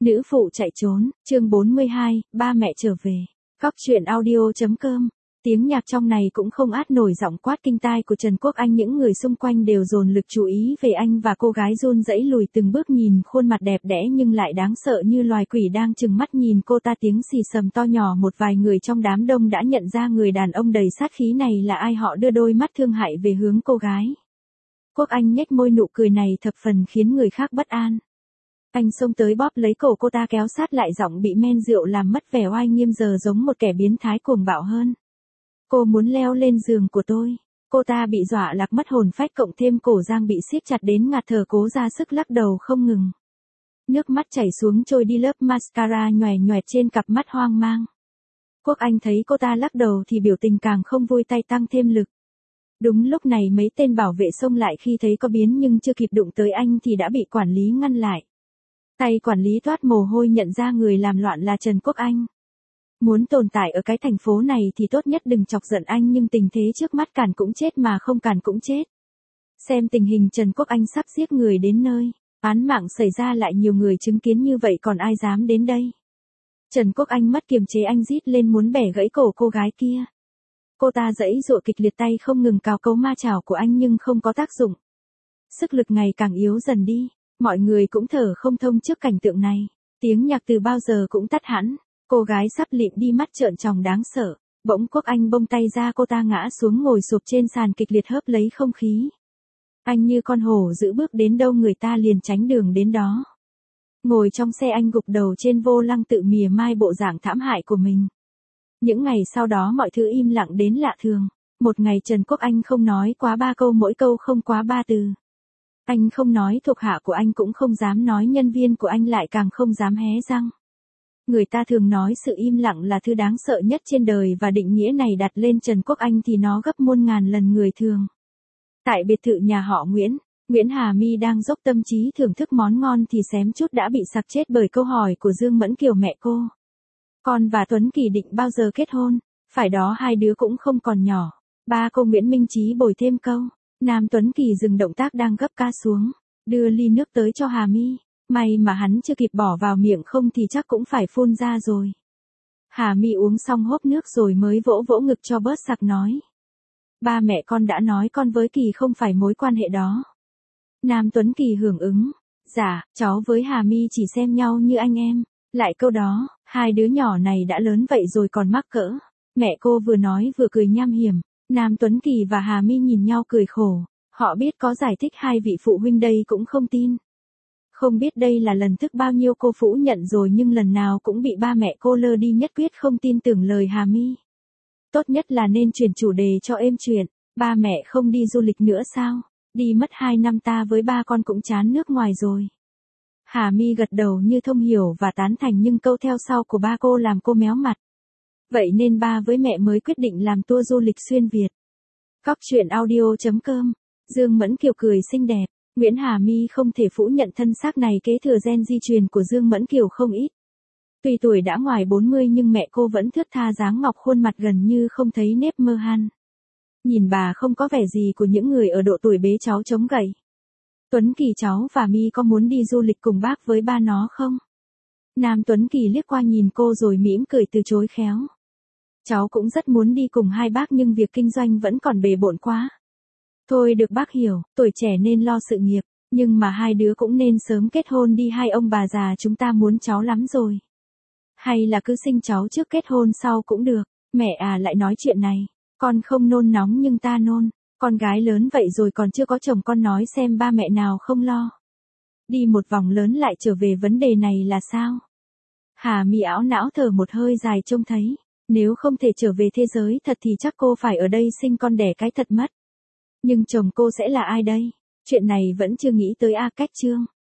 Nữ phụ chạy trốn, chương 42, ba mẹ trở về. Cóc truyện audio.com. Tiếng nhạc trong này cũng không át nổi giọng quát kinh tai của Trần Quốc Anh, những người xung quanh đều dồn lực chú ý về anh và cô gái run rẩy lùi từng bước nhìn khuôn mặt đẹp đẽ nhưng lại đáng sợ như loài quỷ đang trừng mắt nhìn cô ta, tiếng xì xầm to nhỏ. Một vài người trong đám đông đã nhận ra người đàn ông đầy sát khí này là ai, họ đưa đôi mắt thương hại về hướng cô gái. Quốc Anh nhếch môi, nụ cười này thập phần khiến người khác bất an. Anh xông tới bóp lấy cổ cô ta kéo sát lại, giọng bị men rượu làm mất vẻ oai nghiêm, giờ giống một kẻ biến thái cuồng bạo hơn. Cô muốn leo lên giường của tôi. Cô ta bị dọa lạc mất hồn phách, cộng thêm cổ Giang bị siết chặt đến ngạt thở, cố ra sức lắc đầu không ngừng. Nước mắt chảy xuống trôi đi, lớp mascara nhòe nhòe trên cặp mắt hoang mang. Quốc Anh thấy cô ta lắc đầu thì biểu tình càng không vui, tay tăng thêm lực. Đúng lúc này mấy tên bảo vệ xông lại, khi thấy có biến nhưng chưa kịp đụng tới anh thì đã bị quản lý ngăn lại. Tay quản lý toát mồ hôi, nhận ra người làm loạn là Trần Quốc Anh. Muốn tồn tại ở cái thành phố này thì tốt nhất đừng chọc giận anh, nhưng tình thế trước mắt cản cũng chết mà không cản cũng chết. Xem tình hình Trần Quốc Anh sắp giết người đến nơi, án mạng xảy ra lại nhiều người chứng kiến như vậy, còn ai dám đến đây. Trần Quốc Anh mất kiềm chế, anh rít lên muốn bẻ gãy cổ cô gái kia. Cô ta giãy giụa kịch liệt, tay không ngừng cào cấu ma chảo của anh nhưng không có tác dụng. Sức lực ngày càng yếu dần đi, mọi người cũng thở không thông trước cảnh tượng này. Tiếng nhạc từ bao giờ cũng tắt hẳn. Cô gái sắp lịm đi, mắt trợn tròng đáng sợ. Bỗng Quốc Anh bông tay ra, cô ta ngã xuống ngồi sụp trên sàn, kịch liệt hớp lấy không khí. Anh như con hổ dữ, bước đến đâu người ta liền tránh đường đến đó. Ngồi trong xe, anh gục đầu trên vô lăng, tự mỉa mai bộ dạng thảm hại của mình. Những ngày sau đó mọi thứ im lặng đến lạ thường. Một ngày Trần Quốc Anh không nói quá 3 câu, mỗi câu không quá 3 từ. Anh không nói, thuộc hạ của anh cũng không dám nói, nhân viên của anh lại càng không dám hé răng. Người ta thường nói sự im lặng là thứ đáng sợ nhất trên đời, và định nghĩa này đặt lên Trần Quốc Anh thì nó gấp muôn ngàn lần người thường. Tại biệt thự nhà họ Nguyễn Hà My đang dốc tâm trí thưởng thức món ngon thì xém chút đã bị sặc chết bởi câu hỏi của Dương Mẫn Kiều, mẹ cô. Con và Tuấn Kỳ định bao giờ kết hôn? Phải đó, hai đứa cũng không còn nhỏ. Ba cô Nguyễn Minh Chí bồi thêm câu. Nam Tuấn Kỳ dừng động tác đang gấp ca xuống, đưa ly nước tới cho Hà My. May mà hắn chưa kịp bỏ vào miệng, không thì chắc cũng phải phun ra rồi. Hà My uống xong hớp nước rồi mới vỗ vỗ ngực cho bớt sặc, nói. Ba mẹ con đã nói con với Kỳ không phải mối quan hệ đó. Nam Tuấn Kỳ hưởng ứng. Dạ, cháu với Hà My chỉ xem nhau như anh em. Lại câu đó, hai đứa nhỏ này đã lớn vậy rồi còn mắc cỡ. Mẹ cô vừa nói vừa cười nham hiểm. Nam Tuấn Kỳ và Hà My nhìn nhau cười khổ. Họ biết có giải thích hai vị phụ huynh đây cũng không tin. Không biết đây là lần thứ bao nhiêu cô phủ nhận rồi, nhưng lần nào cũng bị ba mẹ cô lơ đi, nhất quyết không tin tưởng lời Hà My. Tốt nhất là nên chuyển chủ đề cho êm chuyện. Ba mẹ không đi du lịch nữa sao? Đi mất 2 năm, ta với ba con cũng chán nước ngoài rồi. Hà My gật đầu như thông hiểu và tán thành, nhưng câu theo sau của ba cô làm cô méo mặt. Vậy nên ba với mẹ mới quyết định làm tour du lịch xuyên Việt. Cóc truyện audio.com. Dương Mẫn Kiều cười xinh đẹp. Nguyễn Hà My không thể phủ nhận thân xác này kế thừa gen di truyền của Dương Mẫn Kiều không ít. Tuy tuổi đã ngoài 40 nhưng mẹ cô vẫn thướt tha dáng ngọc, khuôn mặt gần như không thấy nếp mơ han. Nhìn bà không có vẻ gì của những người ở độ tuổi bế cháu chống gậy. Tuấn Kỳ, cháu và My có muốn đi du lịch cùng bác với ba nó không? Nam Tuấn Kỳ liếc qua nhìn cô rồi mỉm cười từ chối khéo. Cháu cũng rất muốn đi cùng hai bác, nhưng việc kinh doanh vẫn còn bề bộn quá. Thôi được, bác hiểu, tuổi trẻ nên lo sự nghiệp, nhưng mà hai đứa cũng nên sớm kết hôn đi, hai ông bà già chúng ta muốn cháu lắm rồi. Hay là cứ sinh cháu trước kết hôn sau cũng được. Mẹ à, lại nói chuyện này, con không nôn nóng nhưng ta nôn, con gái lớn vậy rồi còn chưa có chồng, con nói xem ba mẹ nào không lo. Đi một vòng lớn lại trở về vấn đề này là sao? Hà My ảo não thở một hơi dài, trông thấy, nếu không thể trở về thế giới thật thì chắc cô phải ở đây sinh con đẻ cái thật mất. Nhưng chồng cô sẽ là ai đây? Chuyện này vẫn chưa nghĩ tới. Cách chương